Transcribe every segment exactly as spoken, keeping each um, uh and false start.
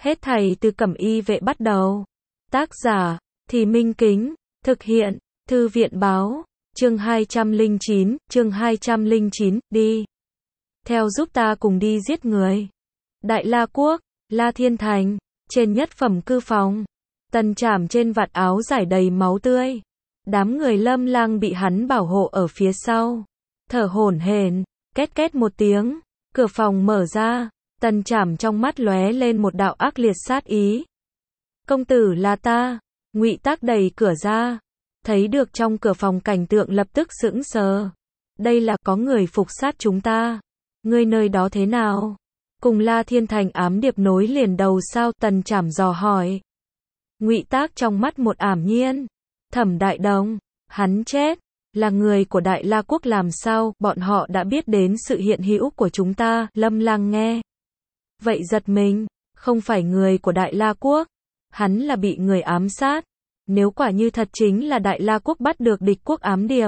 Hết thảy từ Cẩm Y vệ bắt đầu. Tác giả, Thì Minh Kính, thực hiện, Thư viện báo, chương hai trăm lẻ chín, chương hai trăm lẻ chín, đi. Theo giúp ta cùng đi giết người. Đại La Quốc, La Thiên Thành, trên nhất phẩm cư phòng. Tần Trảm trên vạt áo rải đầy máu tươi. Đám người Lâm Lang bị hắn bảo hộ ở phía sau. Thở hổn hển, két két một tiếng, cửa phòng mở ra, Tần Trảm trong mắt lóe lên một đạo ác liệt sát ý. Công tử là ta. Ngụy Tác đẩy cửa ra, thấy được trong cửa phòng cảnh tượng lập tức sững sờ. Đây là có người phục sát chúng ta. Ngươi nơi đó thế nào? Cùng La Thiên Thành ám điệp nối liền đầu sao? Tần Trảm dò hỏi. Ngụy Tác trong mắt một ảm nhiên. Thẩm Đại Đồng, hắn chết, là người của Đại La Quốc làm sao? Bọn họ đã biết đến sự hiện hữu của chúng ta. Lâm Lang nghe vậy giật mình, không phải người của Đại La Quốc, hắn là bị người ám sát. Nếu quả như thật chính là Đại La Quốc bắt được địch quốc ám điệp,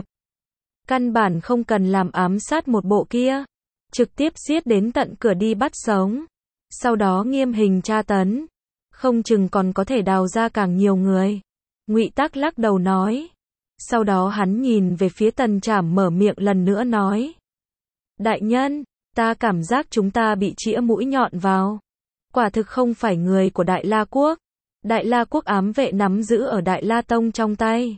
căn bản không cần làm ám sát một bộ kia, trực tiếp giết đến tận cửa đi bắt sống, sau đó nghiêm hình tra tấn, không chừng còn có thể đào ra càng nhiều người. Ngụy Tác lắc đầu nói. Sau đó hắn nhìn về phía Tần Trảm mở miệng lần nữa nói. Đại nhân, ta cảm giác chúng ta bị chĩa mũi nhọn vào. Quả thực không phải người của Đại La Quốc. Đại La Quốc ám vệ nắm giữ ở Đại La Tông trong tay.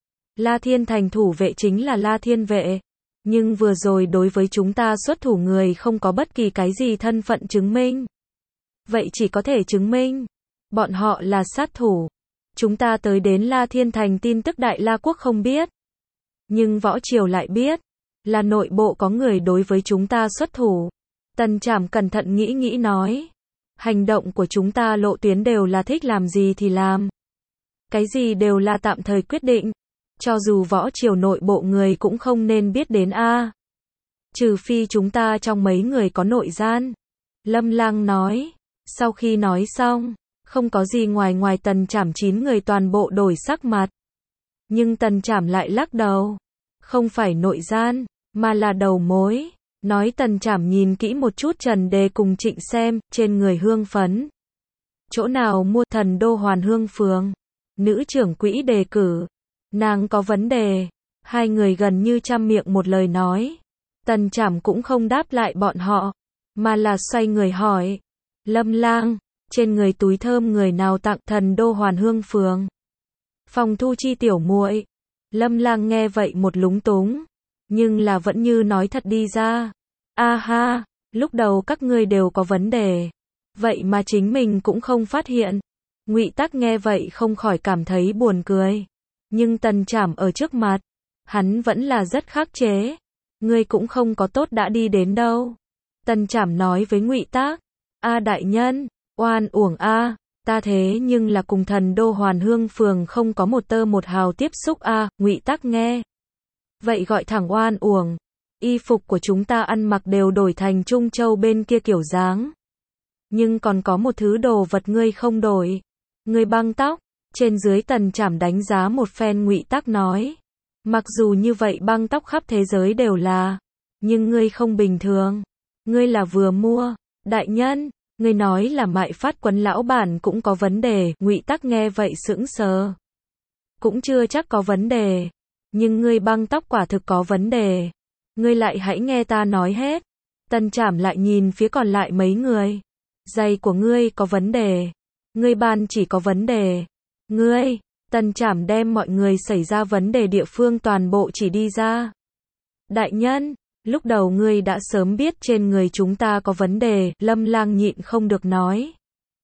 La Thiên Thành thủ vệ chính là La Thiên vệ. Nhưng vừa rồi đối với chúng ta xuất thủ người không có bất kỳ cái gì thân phận chứng minh. Vậy chỉ có thể chứng minh bọn họ là sát thủ. Chúng ta tới đến La Thiên Thành tin tức Đại La Quốc không biết. Nhưng võ triều lại biết. Là nội bộ có người đối với chúng ta xuất thủ. Tần Trảm cẩn thận nghĩ nghĩ nói. Hành động của chúng ta lộ tuyến đều là thích làm gì thì làm. Cái gì đều là tạm thời quyết định. Cho dù võ triều nội bộ người cũng không nên biết đến a. Trừ phi chúng ta trong mấy người có nội gian. Lâm Lang nói. Sau khi nói xong, không có gì ngoài ngoài Tần Trảm chín người toàn bộ đổi sắc mặt. Nhưng Tần Trảm lại lắc đầu. Không phải nội gian, mà là đầu mối. Nói Tần Trảm nhìn kỹ một chút Trần Đề cùng Trịnh Xem, trên người hương phấn. Chỗ nào mua? Thần Đô Hoàn Hương Phường. Nữ trưởng quỹ đề cử. Nàng có vấn đề. Hai người gần như trăm miệng một lời nói. Tần Trảm cũng không đáp lại bọn họ, mà là xoay người hỏi. Lâm Lang, trên người túi thơm người nào tặng? Thần Đô Hoàn Hương Phường. Phòng Thu Chi tiểu muội. Lâm Lang nghe vậy một lúng túng, nhưng là vẫn như nói thật đi ra. A ha, lúc đầu các ngươi đều có vấn đề, vậy mà chính mình cũng không phát hiện. Ngụy Tác nghe vậy không khỏi cảm thấy buồn cười, nhưng Tần Trảm ở trước mặt, hắn vẫn là rất khắc chế. Ngươi cũng không có tốt đã đi đến đâu. Tần Trảm nói với Ngụy Tác. A đại nhân, oan uổng a, ta thế nhưng là cùng Thần Đô Hoàn Hương Phường không có một tơ một hào tiếp xúc a. Ngụy Tác nghe vậy gọi thẳng oan uổng. Y phục của chúng ta ăn mặc đều đổi thành Trung Châu bên kia kiểu dáng. Nhưng còn có một thứ đồ vật ngươi không đổi. Ngươi băng tóc. Trên dưới Tần Trảm đánh giá một phen. Ngụy Tác nói. Mặc dù như vậy băng tóc khắp thế giới đều là. Nhưng ngươi không bình thường. Ngươi là vừa mua. Đại nhân, ngươi nói là Mại Phát Quấn lão bản cũng có vấn đề. Ngụy Tác nghe vậy sững sờ. Cũng chưa chắc có vấn đề. Nhưng ngươi băng tóc quả thực có vấn đề. Ngươi lại hãy nghe ta nói hết. Tần Trảm lại nhìn phía còn lại mấy người. Giày của ngươi có vấn đề. Ngươi ban chỉ có vấn đề. Ngươi, Tần Trảm đem mọi người xảy ra vấn đề địa phương toàn bộ chỉ đi ra. Đại nhân, lúc đầu ngươi đã sớm biết trên người chúng ta có vấn đề. Lâm Lang nhịn không được nói.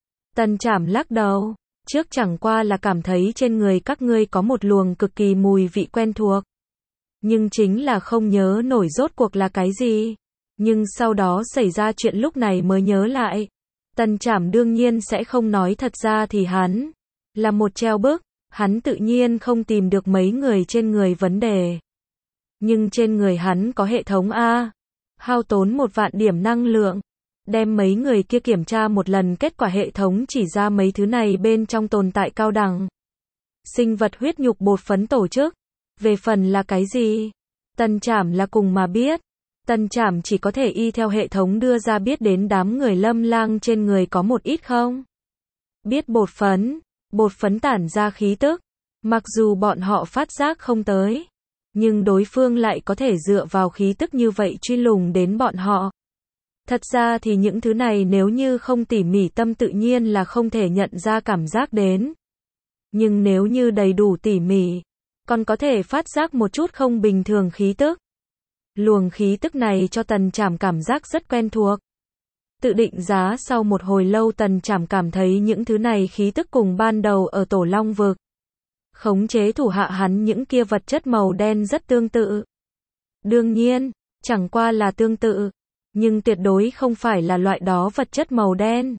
Tần Trảm lắc đầu. Trước chẳng qua là cảm thấy trên người các ngươi có một luồng cực kỳ mùi vị quen thuộc. Nhưng chính là không nhớ nổi rốt cuộc là cái gì. Nhưng sau đó xảy ra chuyện lúc này mới nhớ lại. Tần Trảm đương nhiên sẽ không nói thật ra thì hắn là một treo bức. Hắn tự nhiên không tìm được mấy người trên người vấn đề. Nhưng trên người hắn có hệ thống A. Hao tốn một vạn điểm năng lượng. Đem mấy người kia kiểm tra một lần, kết quả hệ thống chỉ ra mấy thứ này bên trong tồn tại cao đẳng. Sinh vật huyết nhục bột phấn tổ chức. Về phần là cái gì? Tần Trảm là cùng mà biết. Tần Trảm chỉ có thể y theo hệ thống đưa ra biết đến đám người Lâm Lang trên người có một ít không. biết bột phấn, bột phấn tản ra khí tức, mặc dù bọn họ phát giác không tới, nhưng đối phương lại có thể dựa vào khí tức như vậy truy lùng đến bọn họ. Thật ra thì những thứ này nếu như không tỉ mỉ tâm tự nhiên là không thể nhận ra cảm giác đến. Nhưng nếu như đầy đủ tỉ mỉ, còn có thể phát giác một chút không bình thường khí tức. Luồng khí tức này cho Tần Trảm cảm giác rất quen thuộc. Tự định giá sau một hồi lâu Tần Trảm cảm thấy những thứ này khí tức cùng ban đầu ở Tổ Long Vực. Khống chế thủ hạ hắn những kia vật chất màu đen rất tương tự. Đương nhiên, chẳng qua là tương tự, nhưng tuyệt đối không phải là loại đó vật chất màu đen.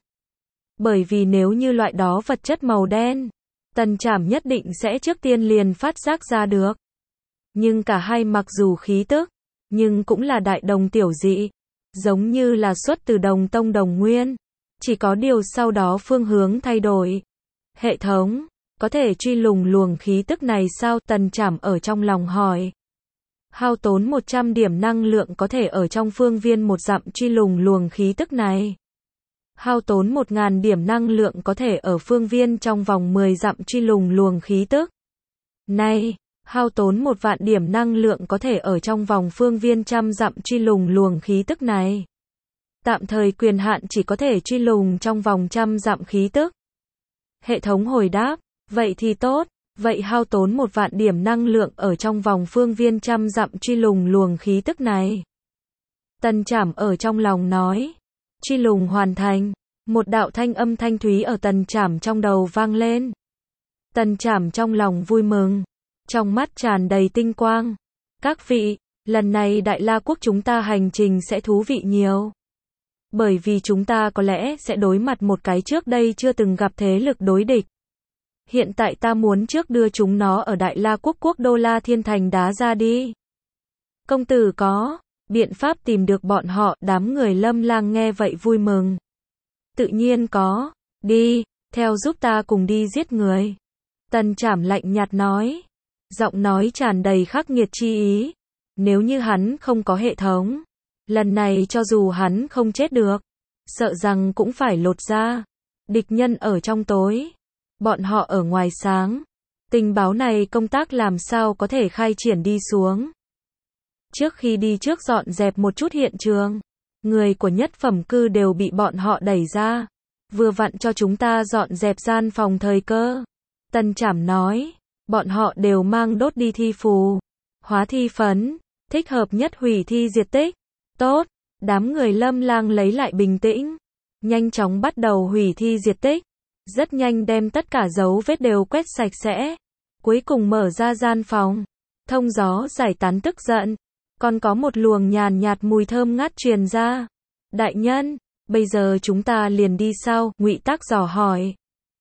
Bởi vì nếu như loại đó vật chất màu đen, Tần Trảm nhất định sẽ trước tiên liền phát giác ra được. Nhưng cả hai mặc dù khí tức, nhưng cũng là đại đồng tiểu dị, giống như là xuất từ đồng tông đồng nguyên, chỉ có điều sau đó phương hướng thay đổi. Hệ thống, có thể truy lùng luồng khí tức này sao? Tần Trảm ở trong lòng hỏi. Hao tốn một trăm điểm năng lượng có thể ở trong phương viên một dặm truy lùng luồng khí tức này. Hao tốn một nghìn điểm năng lượng có thể ở phương viên trong vòng mười dặm truy lùng luồng khí tức này. Hao tốn một vạn điểm năng lượng có thể ở trong vòng phương viên trăm dặm truy lùng luồng khí tức này. Tạm thời quyền hạn chỉ có thể truy lùng trong vòng trăm dặm khí tức. Hệ thống hồi đáp, vậy thì tốt, vậy hao tốn một vạn điểm năng lượng ở trong vòng phương viên trăm dặm truy lùng luồng khí tức này. Tần Trảm ở trong lòng nói, truy lùng hoàn thành, một đạo thanh âm thanh thúy ở Tần Trảm trong đầu vang lên. Tần Trảm trong lòng vui mừng, trong mắt tràn đầy tinh quang. Các vị, lần này Đại La Quốc chúng ta hành trình sẽ thú vị nhiều. Bởi vì chúng ta có lẽ sẽ đối mặt một cái trước đây chưa từng gặp thế lực đối địch. Hiện tại ta muốn trước đưa chúng nó ở Đại La Quốc quốc đô La Thiên Thành đá ra đi. Công tử có biện pháp tìm được bọn họ? Đám người Lâm Lang nghe vậy vui mừng. Tự nhiên có, đi, theo giúp ta cùng đi giết người. Tần Trảm lạnh nhạt nói, giọng nói tràn đầy khắc nghiệt chi ý. Nếu như hắn không có hệ thống, lần này cho dù hắn không chết được, sợ rằng cũng phải lột ra. Địch nhân ở trong tối, bọn họ ở ngoài sáng. Tình báo này công tác làm sao có thể khai triển đi xuống. Trước khi đi trước dọn dẹp một chút hiện trường, người của nhất phẩm cư đều bị bọn họ đẩy ra. Vừa vặn cho chúng ta dọn dẹp gian phòng thời cơ. Tần Trảm nói, bọn họ đều mang đốt đi thi phù, hóa thi phấn, thích hợp nhất hủy thi diệt tích. Tốt, đám người Lâm Lang lấy lại bình tĩnh, nhanh chóng bắt đầu hủy thi diệt tích. Rất nhanh đem tất cả dấu vết đều quét sạch sẽ. Cuối cùng mở ra gian phòng, thông gió giải tán tức giận. Còn có một luồng nhàn nhạt mùi thơm ngát truyền ra. Đại nhân, bây giờ chúng ta liền đi sao? Ngụy Tác dò hỏi.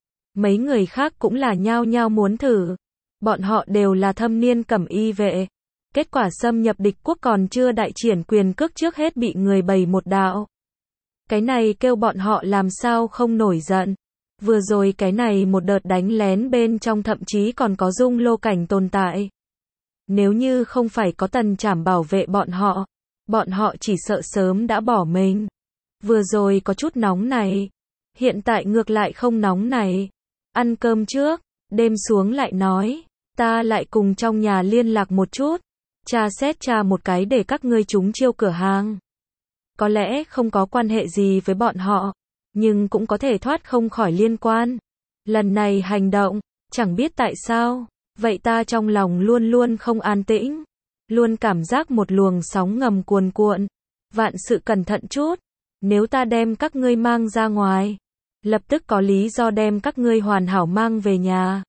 Mấy người khác cũng là nhao nhao muốn thử. Bọn họ đều là thâm niên cẩm y vệ. Kết quả xâm nhập địch quốc còn chưa đại triển quyền cước trước hết bị người bày một đạo. Cái này kêu bọn họ làm sao không nổi giận. Vừa rồi cái này một đợt đánh lén bên trong thậm chí còn có dung lô cảnh tồn tại. Nếu như không phải có Tần Trảm bảo vệ bọn họ, bọn họ chỉ sợ sớm đã bỏ mình. Vừa rồi có chút nóng này, hiện tại ngược lại không nóng này. Ăn cơm trước, đêm xuống lại nói, ta lại cùng trong nhà liên lạc một chút, tra xét tra một cái để các ngươi trúng chiêu cửa hàng. Có lẽ không có quan hệ gì với bọn họ, nhưng cũng có thể thoát không khỏi liên quan. Lần này hành động, chẳng biết tại sao, vậy ta trong lòng luôn luôn không an tĩnh, luôn cảm giác một luồng sóng ngầm cuồn cuộn. Vạn sự cẩn thận chút, nếu ta đem các ngươi mang ra ngoài, lập tức có lý do đem các ngươi hoàn hảo mang về nhà.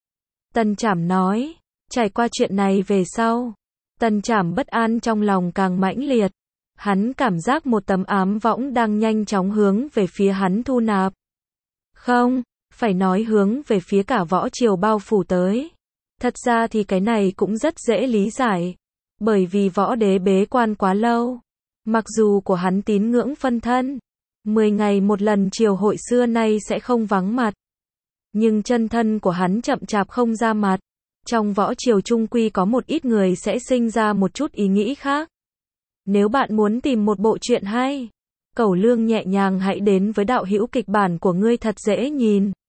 Tần Trảm nói, trải qua chuyện này về sau, Tần Trảm bất an trong lòng càng mãnh liệt. Hắn cảm giác một tấm ám võng đang nhanh chóng hướng về phía hắn thu nạp. Không, phải nói hướng về phía cả võ triều bao phủ tới. Thật ra thì cái này cũng rất dễ lý giải. Bởi vì võ đế bế quan quá lâu. Mặc dù của hắn tín ngưỡng phân thân, mười ngày một lần triều hội xưa nay sẽ không vắng mặt. Nhưng chân thân của hắn chậm chạp không ra mặt. Trong võ triều trung quy có một ít người sẽ sinh ra một chút ý nghĩ khác. Nếu bạn muốn tìm một bộ truyện hay, Cẩu Lương nhẹ nhàng hãy đến với đạo hữu kịch bản của ngươi thật dễ nhìn.